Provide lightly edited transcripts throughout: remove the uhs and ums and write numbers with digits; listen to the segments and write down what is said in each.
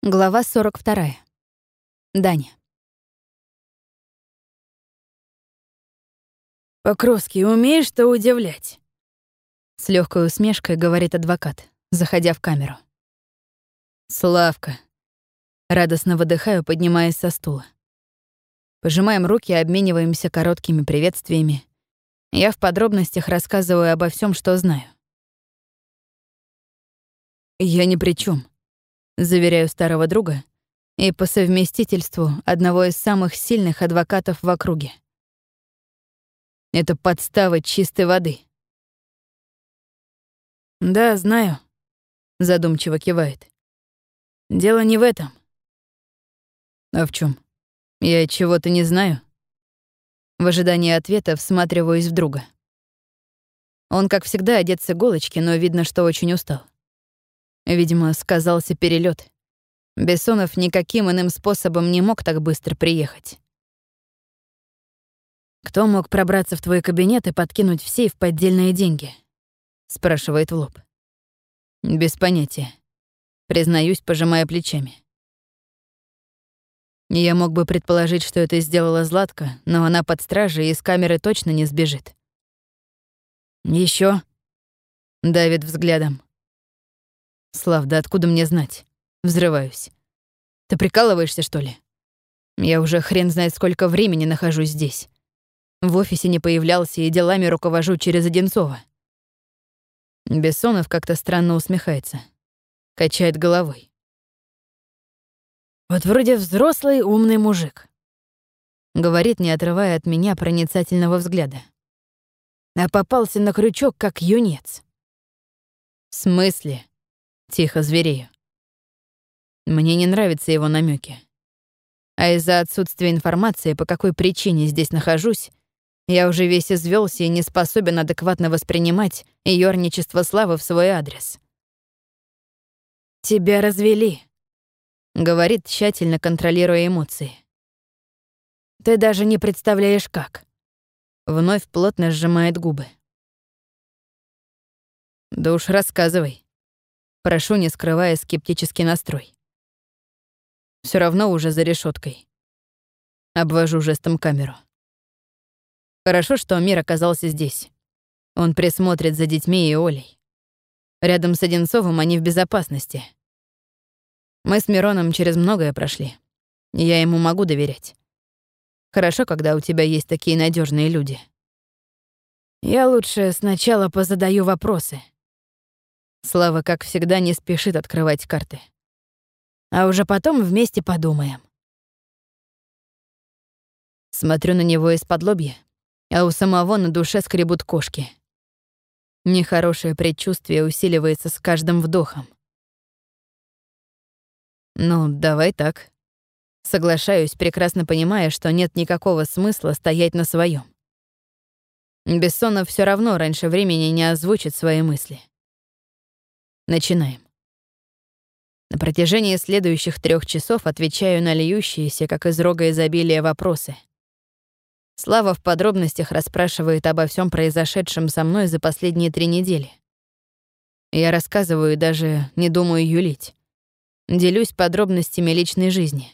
Глава 42. Даня. «Покровский, умеешь-то удивлять?» С легкой усмешкой говорит адвокат, заходя в камеру. «Славка». Радостно выдыхаю, поднимаясь со стула. Пожимаем руки, обмениваемся короткими приветствиями. Я в подробностях рассказываю обо всем, что знаю. «Я ни при чем, Заверяю старого друга и по совместительству одного из самых сильных адвокатов в округе. это подстава чистой воды». «Да, знаю», — задумчиво кивает. «Дело не в этом». «А в чем? «Я чего-то не знаю». В ожидании ответа всматриваюсь в друга. Он, как всегда, одет с иголочки, но видно, что очень устал. Видимо, сказался перелет. Бессонов никаким иным способом не мог так быстро приехать. «Кто мог пробраться в твой кабинет и подкинуть в сейф поддельные деньги?» — спрашивает в лоб. «Без понятия», признаюсь, пожимая плечами. Я мог бы предположить, что это сделала Златка, но она под стражей и с камеры точно не сбежит. Еще Давит взглядом. «Слав, да откуда мне знать?» Взрываюсь. «Ты прикалываешься, что ли? Я уже хрен знает сколько времени нахожусь здесь. В офисе не появлялся и делами руковожу через Одинцова». Бессонов как-то странно усмехается. Качает головой. «Вот вроде взрослый умный мужик», — говорит, не отрывая от меня проницательного взгляда. «а попался на крючок, как юнец». «В смысле?» — тихо зверею. Мне не нравятся его намеки. А из-за отсутствия информации, по какой причине здесь нахожусь, я уже весь извёлся и не способен адекватно воспринимать ёрничество Славы в свой адрес. «Тебя развели», — говорит, тщательно контролируя эмоции. «ты даже не представляешь, как». Вновь плотно сжимает губы. «Да уж рассказывай». Прошу, не скрывая скептический настрой. Все равно уже за решеткой. Обвожу жестом камеру. Хорошо, что Мир оказался здесь. Он присмотрит за детьми и Олей. Рядом с Одинцовым они в безопасности. Мы с Мироном через многое прошли. Я ему могу доверять. Хорошо, когда у тебя есть такие надежные люди. «Я лучше сначала позадаю вопросы». Слава, как всегда, не спешит открывать карты. «А уже потом вместе подумаем». Смотрю на него из-под лобья, а у самого на душе скребут кошки. Нехорошее предчувствие усиливается с каждым вдохом. «Ну, давай так». Соглашаюсь, прекрасно понимая, что нет никакого смысла стоять на своем. Бессонов все равно раньше времени не озвучит свои мысли. Начинаем. На протяжении следующих 3 часов отвечаю на льющиеся, как из рога изобилия, вопросы. Слава в подробностях расспрашивает обо всем произошедшем со мной за последние 3 недели. Я рассказываю и даже не думаю юлить. Делюсь подробностями личной жизни.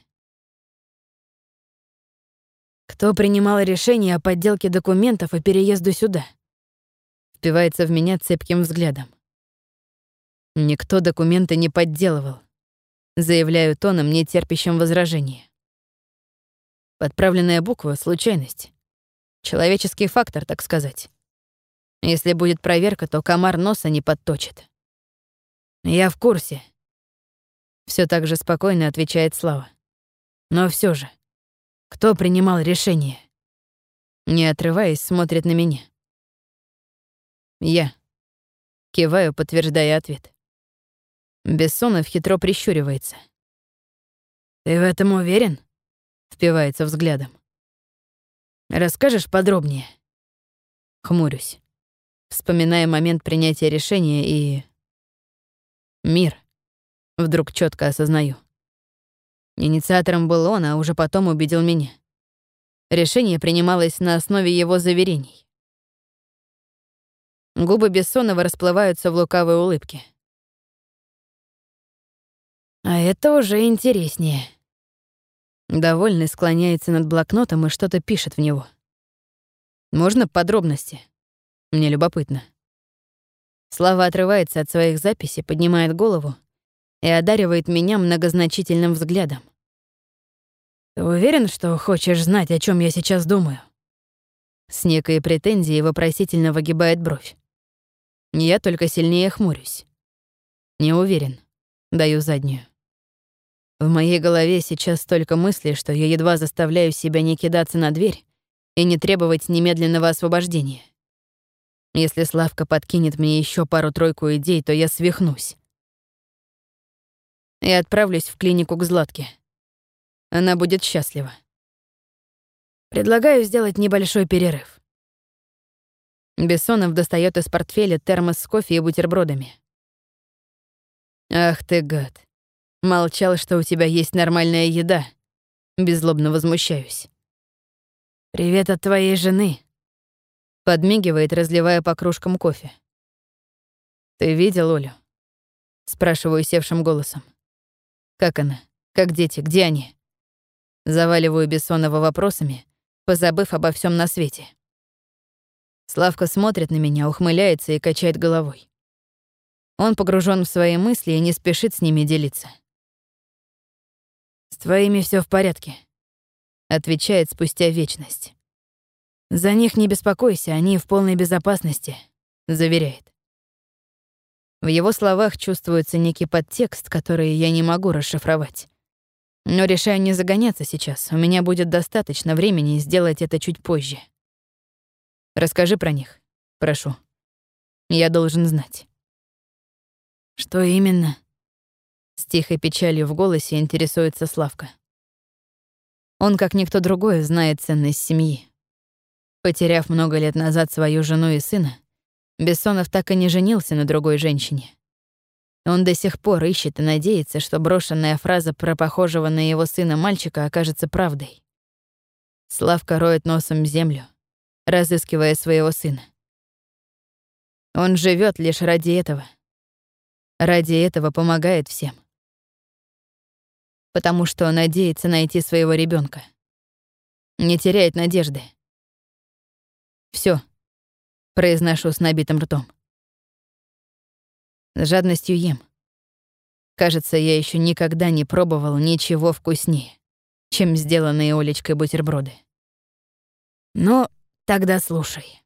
«Кто принимал решение о подделке документов и переезду сюда?» Впивается в меня цепким взглядом. Никто документы не подделывал. Заявляю тоном, не терпящим возражения. Подправленная буква — случайность. Человеческий фактор, так сказать. Если будет проверка, то комар носа не подточит. «Я в курсе», — все так же спокойно отвечает Слава. «но все же, кто принимал решение?» Не отрываясь, смотрит на меня. Я. Киваю, подтверждая ответ. Бессонов хитро прищуривается. «Ты в этом уверен?» Впивается взглядом. «Расскажешь подробнее?» Хмурюсь. Вспоминая момент принятия решения и... Мир. Вдруг четко осознаю. Инициатором был он, а уже потом убедил меня. Решение принималось на основе его заверений. Губы Бессонова расплываются в лукавой улыбке. А это уже интереснее. Довольный склоняется над блокнотом и что-то пишет в него. Можно подробности? Мне любопытно. Слава отрывается от своих записей, поднимает голову и одаривает меня многозначительным взглядом. Ты уверен, что хочешь знать, о чем я сейчас думаю? С некой претензией вопросительно выгибает бровь. Я только сильнее хмурюсь. Не уверен. Даю заднюю. В моей голове сейчас столько мыслей, что я едва заставляю себя не кидаться на дверь и не требовать немедленного освобождения. Если Славка подкинет мне еще пару-тройку идей, то я свихнусь. И отправлюсь в клинику к Златке. Она будет счастлива. Предлагаю сделать небольшой перерыв. Бессонов достает из портфеля термос с кофе и бутербродами. «Ах ты, гад. Молчал, что у тебя есть нормальная еда». Беззлобно возмущаюсь. «Привет от твоей жены», — подмигивает, разливая по кружкам кофе. «Ты видел Олю?» — спрашиваю севшим голосом. «Как она? Как дети? Где они?» Заваливаю Бессонова вопросами, позабыв обо всем на свете. Славка смотрит на меня, ухмыляется и качает головой. Он погружен в свои мысли и не спешит с ними делиться. «С твоими все в порядке», — отвечает спустя вечность. «За них не беспокойся, они в полной безопасности», — заверяет. В его словах чувствуется некий подтекст, который я не могу расшифровать. Но решаю не загоняться сейчас, у меня будет достаточно времени сделать это чуть позже. Расскажи про них, прошу. Я должен знать. «Что именно?» С тихой печалью в голосе интересуется Славка. Он, как никто другой, знает ценность семьи. Потеряв много лет назад свою жену и сына, Бессонов так и не женился на другой женщине. Он до сих пор ищет и надеется, что брошенная фраза про похожего на его сына мальчика окажется правдой. Славка роет носом землю, разыскивая своего сына. Он живет лишь ради этого. Ради этого помогает всем. Потому что надеется найти своего ребенка. Не теряет надежды. Все, произношу с набитым ртом. С жадностью ем. Кажется, я еще никогда не пробовал ничего вкуснее, чем сделанные Олечкой бутерброды. «Ну, тогда слушай».